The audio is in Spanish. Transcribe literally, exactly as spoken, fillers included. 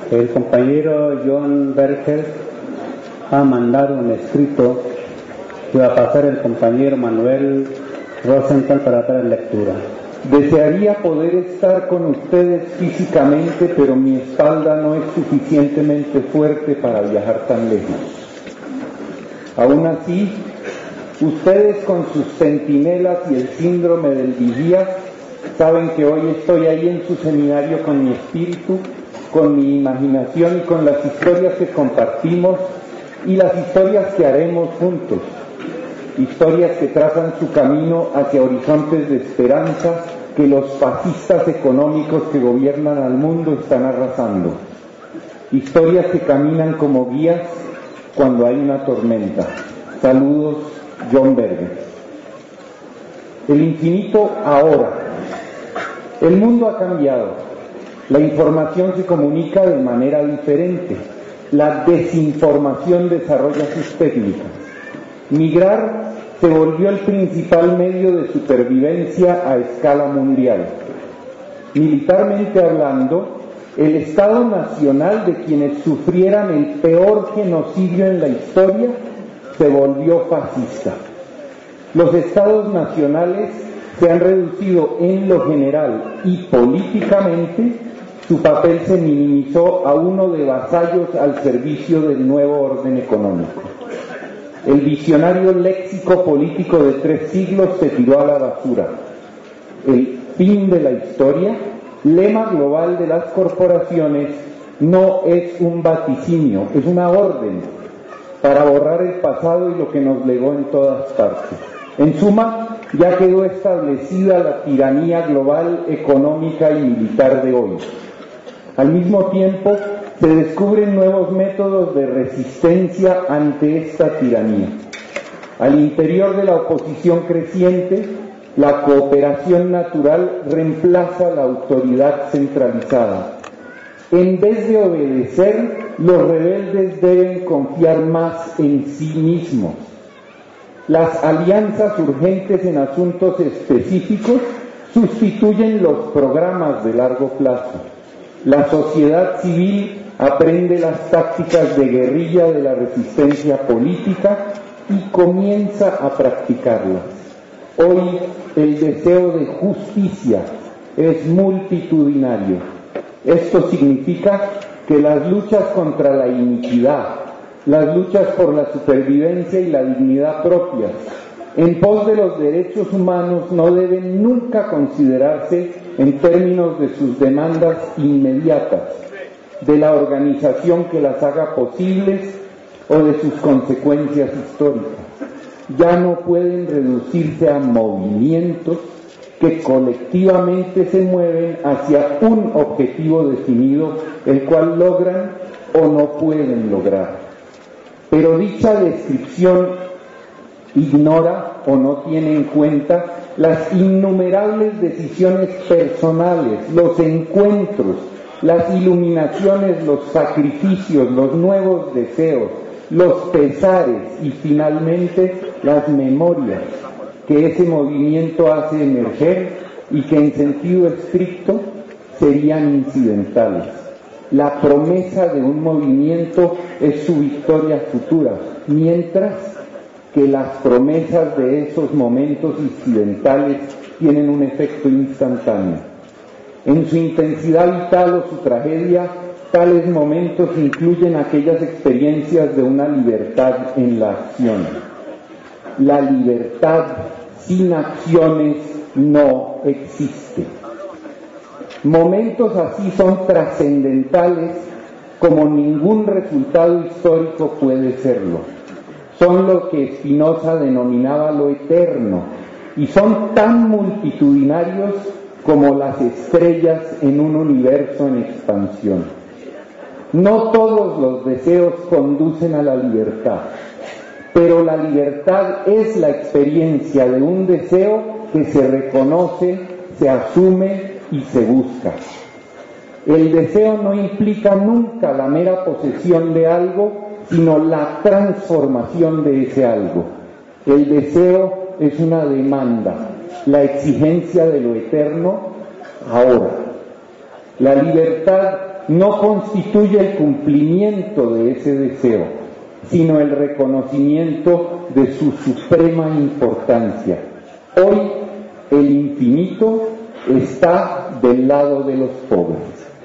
El compañero John Berger ha mandado un escrito que va a pasar el compañero Manuel Rosenthal para dar lectura. Desearía poder estar con ustedes físicamente, pero mi espalda no es suficientemente fuerte para viajar tan lejos. Aún así, ustedes con sus centinelas y el síndrome del vigía saben que hoy estoy ahí en su seminario con mi espíritu, con mi imaginación y con las historias que compartimos y las historias que haremos juntos. Historias que trazan su camino hacia horizontes de esperanza que los fascistas económicos que gobiernan al mundo están arrasando. Historias que caminan como guías cuando hay una tormenta. Saludos, John Berger. El infinito ahora. El mundo ha cambiado. La información se comunica de manera diferente. La desinformación desarrolla sus técnicas. Migrar se volvió el principal medio de supervivencia a escala mundial. Militarmente hablando, el Estado Nacional de quienes sufrieran el peor genocidio en la historia se volvió fascista. Los Estados nacionales se han reducido en lo general y políticamente, su papel se minimizó a uno de vasallos al servicio del nuevo orden económico. El visionario léxico político de tres siglos se tiró a la basura. El fin de la historia, lema global de las corporaciones, no es un vaticinio, es una orden para borrar el pasado y lo que nos legó en todas partes. En suma, ya quedó establecida la tiranía global, económica y militar de hoy. Al mismo tiempo, se descubren nuevos métodos de resistencia ante esta tiranía. Al interior de la oposición creciente, la cooperación natural reemplaza la autoridad centralizada. En vez de obedecer, los rebeldes deben confiar más en sí mismos. Las alianzas urgentes en asuntos específicos sustituyen los programas de largo plazo. La sociedad civil aprende las tácticas de guerrilla de la resistencia política y comienza a practicarlas. Hoy el deseo de justicia es multitudinario. Esto significa que las luchas contra la iniquidad, las luchas por la supervivencia y la dignidad propias, en pos de los derechos humanos, no deben nunca considerarse en términos de sus demandas inmediatas, de la organización que las haga posibles o de sus consecuencias históricas. Ya no pueden reducirse a movimientos que colectivamente se mueven hacia un objetivo definido, el cual logran o no pueden lograr. Pero dicha descripción ignora o no tiene en cuenta las innumerables decisiones personales, los encuentros, las iluminaciones, los sacrificios, los nuevos deseos, los pesares y finalmente las memorias que ese movimiento hace emerger y que en sentido estricto serían incidentales. La promesa de un movimiento es su victoria futura, mientras que las promesas de esos momentos incidentales tienen un efecto instantáneo. En su intensidad vital o su tragedia, tales momentos incluyen aquellas experiencias de una libertad en la acción. La libertad sin acciones no existe. Momentos así son trascendentales como ningún resultado histórico puede serlo. Son lo que Spinoza denominaba lo eterno y son tan multitudinarios como las estrellas en un universo en expansión. No todos los deseos conducen a la libertad, pero la libertad es la experiencia de un deseo que se reconoce, se asume y se busca. El deseo no implica nunca la mera posesión de algo, sino la transformación de ese algo. El deseo es una demanda, la exigencia de lo eterno ahora. La libertad no constituye el cumplimiento de ese deseo, sino el reconocimiento de su suprema importancia. Hoy el infinito está del lado de los pobres.